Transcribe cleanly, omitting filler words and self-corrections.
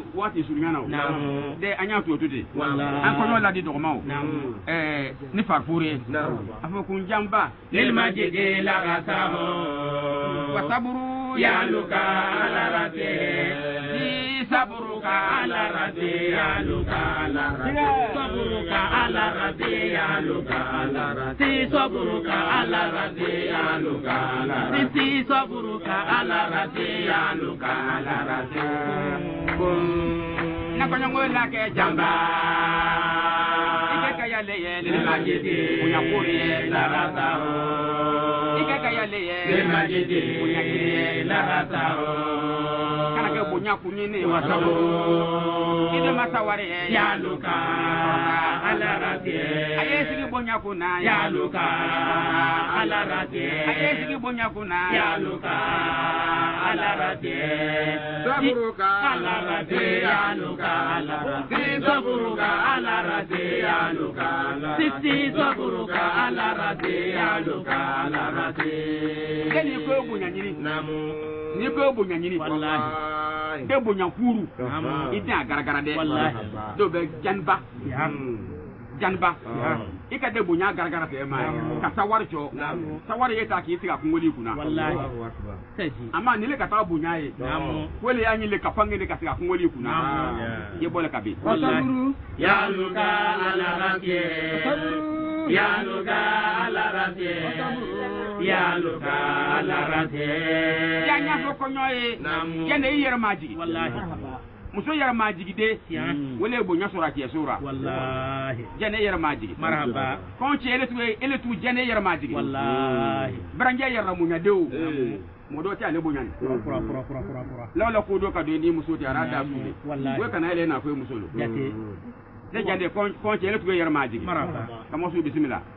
waati surunyana o de an y'a to de an kɔɲɔ ladi dɔgɔmaw ni farfure a fɔ kun jamba lilma jege la kasabo wasaburu yaluka alarate saburuka alarate yaluka alarate saburuka alarate yaluka alarate saburuka alarate yaluka alarate saburuka alarate yaluka alarate na kɔɲɔngo la kɛ jamba ike ka yale ye limajidi unyakuri laratao ike ka yale ye limajidi unyakiri laratao kana ke bonya kunyini wasabu ide masawari yaluka alarate aye sigi bonya kuna yaluka alarate aye sigi bonya kuna yaluka alarate saburuka alarate yaluka alarate saburuka alarate yaluka alarate saburuka alarate yaluka alarate keni ko bonya nyini namu ni ko bonya nyini wallahi de bonya kuru ide agaragara de wallahi do be janba ika de bonya garagara te ma ka sawari jo sawari yeta ki tiga kungoli kuna wallahi ama nile ka ta bonya ye wele ya nyile ka pangene ka tiga kungoli kuna ye bole ka be wallahi ya luka alarate ya luka alarate ya luka alarate ya nya fo ko nyoye ya ne yere maji wallahi muso yere maji de wele bonya sura ki sura wallahi jane yere maji marhaba kon ci ele tu jane yere maji wallahi branje yere munya dew modo ti ale bonya pura la ko do ka do ni muso ti arada su wallahi we kana ele na ko muso lo jate de jande kon ci ele tu yere maji marhaba kamo su bismillah